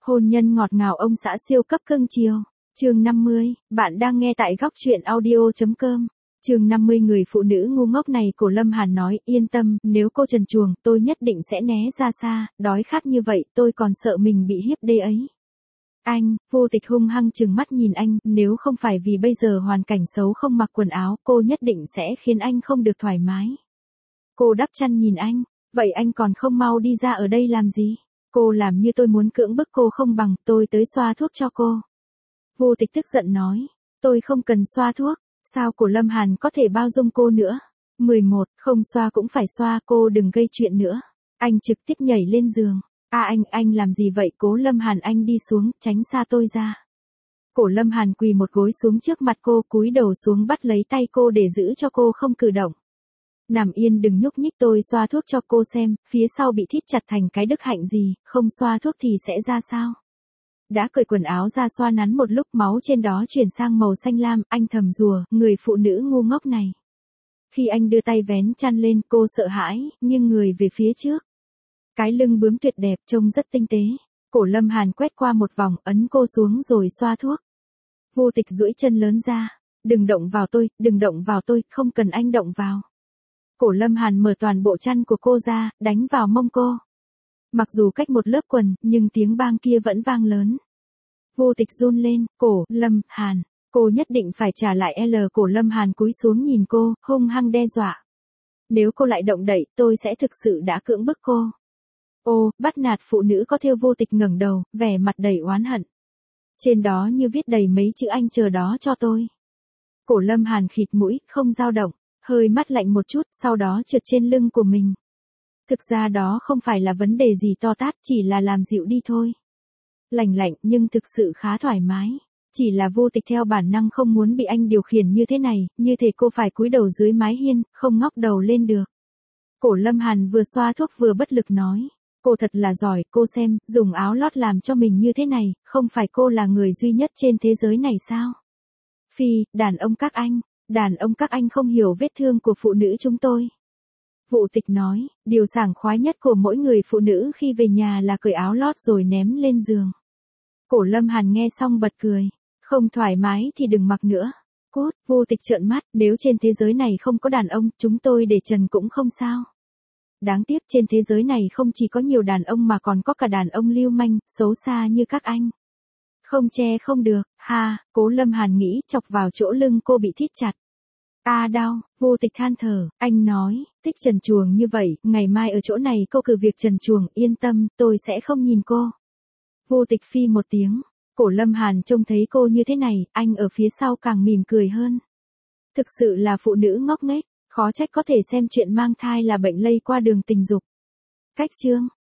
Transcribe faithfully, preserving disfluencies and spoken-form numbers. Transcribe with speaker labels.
Speaker 1: Hôn nhân ngọt ngào ông xã siêu cấp cưng chiều. Chương năm mươi, bạn đang nghe tại góc truyện audio chấm com. Chương năm mươi người phụ nữ ngu ngốc này của Lâm Hàn nói, yên tâm, nếu cô trần truồng, tôi nhất định sẽ né ra xa, đói khát như vậy, tôi còn sợ mình bị hiếp đê ấy. Anh, Vô Tịch hung hăng trừng mắt nhìn anh, nếu không phải vì bây giờ hoàn cảnh xấu không mặc quần áo, cô nhất định sẽ khiến anh không được thoải mái. Cô đắp chăn nhìn anh, vậy anh còn không mau đi ra ở đây làm gì? Cô làm như tôi muốn cưỡng bức cô không bằng, tôi tới xoa thuốc cho cô. Vô Tịch tức giận nói, tôi không cần xoa thuốc, sao của Lâm Hàn có thể bao dung cô nữa? mười một, không xoa cũng phải xoa, cô đừng gây chuyện nữa. Anh trực tiếp nhảy lên giường. À anh, anh làm gì vậy? Cố Lâm Hàn, anh đi xuống, tránh xa tôi ra. Cổ Lâm Hàn quỳ một gối xuống trước mặt cô, cúi đầu xuống bắt lấy tay cô để giữ cho cô không cử động. Nằm yên đừng nhúc nhích, tôi xoa thuốc cho cô xem, phía sau bị thít chặt thành cái đức hạnh gì, không xoa thuốc thì sẽ ra sao? Đã cởi quần áo ra xoa nắn một lúc, máu trên đó chuyển sang màu xanh lam, anh thầm rùa, người phụ nữ ngu ngốc này. Khi anh đưa tay vén chăn lên, cô sợ hãi, nghiêng người về phía trước. Cái lưng bướm tuyệt đẹp, trông rất tinh tế. Cổ Lâm Hàn quét qua một vòng, ấn cô xuống rồi xoa thuốc. Vô Tịch duỗi chân lớn ra, đừng động vào tôi, đừng động vào tôi, không cần anh động vào. Cổ Lâm Hàn mở toàn bộ chăn của cô ra, đánh vào mông cô. Mặc dù cách một lớp quần, nhưng tiếng bang kia vẫn vang lớn. Vô Tịch run lên, cổ Lâm Hàn, cô nhất định phải trả lại L. Cổ Lâm Hàn cúi xuống nhìn cô, hung hăng đe dọa. Nếu cô lại động đậy, tôi sẽ thực sự đã cưỡng bức cô. Ô, bắt nạt phụ nữ có thêu. Vô Tịch ngẩng đầu, vẻ mặt đầy oán hận. Trên đó như viết đầy mấy chữ anh chờ đó cho tôi. Cổ Lâm Hàn khịt mũi, không dao động, hơi mắt lạnh một chút, sau đó trượt trên lưng của mình. Thực ra đó không phải là vấn đề gì to tát, chỉ là làm dịu đi thôi. Lạnh lạnh nhưng thực sự khá thoải mái. Chỉ là Vô Tịch theo bản năng không muốn bị anh điều khiển như thế này, như thể cô phải cúi đầu dưới mái hiên, không ngóc đầu lên được. Cổ Lâm Hàn vừa xoa thuốc vừa bất lực nói. Cô thật là giỏi, cô xem, dùng áo lót làm cho mình như thế này, không phải cô là người duy nhất trên thế giới này sao? Phi, đàn ông các anh, đàn ông các anh không hiểu vết thương của phụ nữ chúng tôi. Vô Tịch nói, điều sảng khoái nhất của mỗi người phụ nữ khi về nhà là cởi áo lót rồi ném lên giường. Cổ Lâm Hàn nghe xong bật cười, không thoải mái thì đừng mặc nữa. Cút. Vô Tịch trợn mắt, nếu trên thế giới này không có đàn ông, chúng tôi để trần cũng không sao. Đáng tiếc trên thế giới này không chỉ có nhiều đàn ông mà còn có cả đàn ông lưu manh, xấu xa như các anh. Không che không được, ha, Cố Lâm Hàn nghĩ, chọc vào chỗ lưng cô bị thít chặt. À đau. Vô Tịch than thở, anh nói, thích trần truồng như vậy, ngày mai ở chỗ này cô cử việc trần truồng, yên tâm, tôi sẽ không nhìn cô. Vô Tịch phi một tiếng, Cổ Lâm Hàn trông thấy cô như thế này, anh ở phía sau càng mỉm cười hơn. Thực sự là phụ nữ ngốc nghếch, khó trách có thể xem chuyện mang thai là bệnh lây qua đường tình dục. Cách chương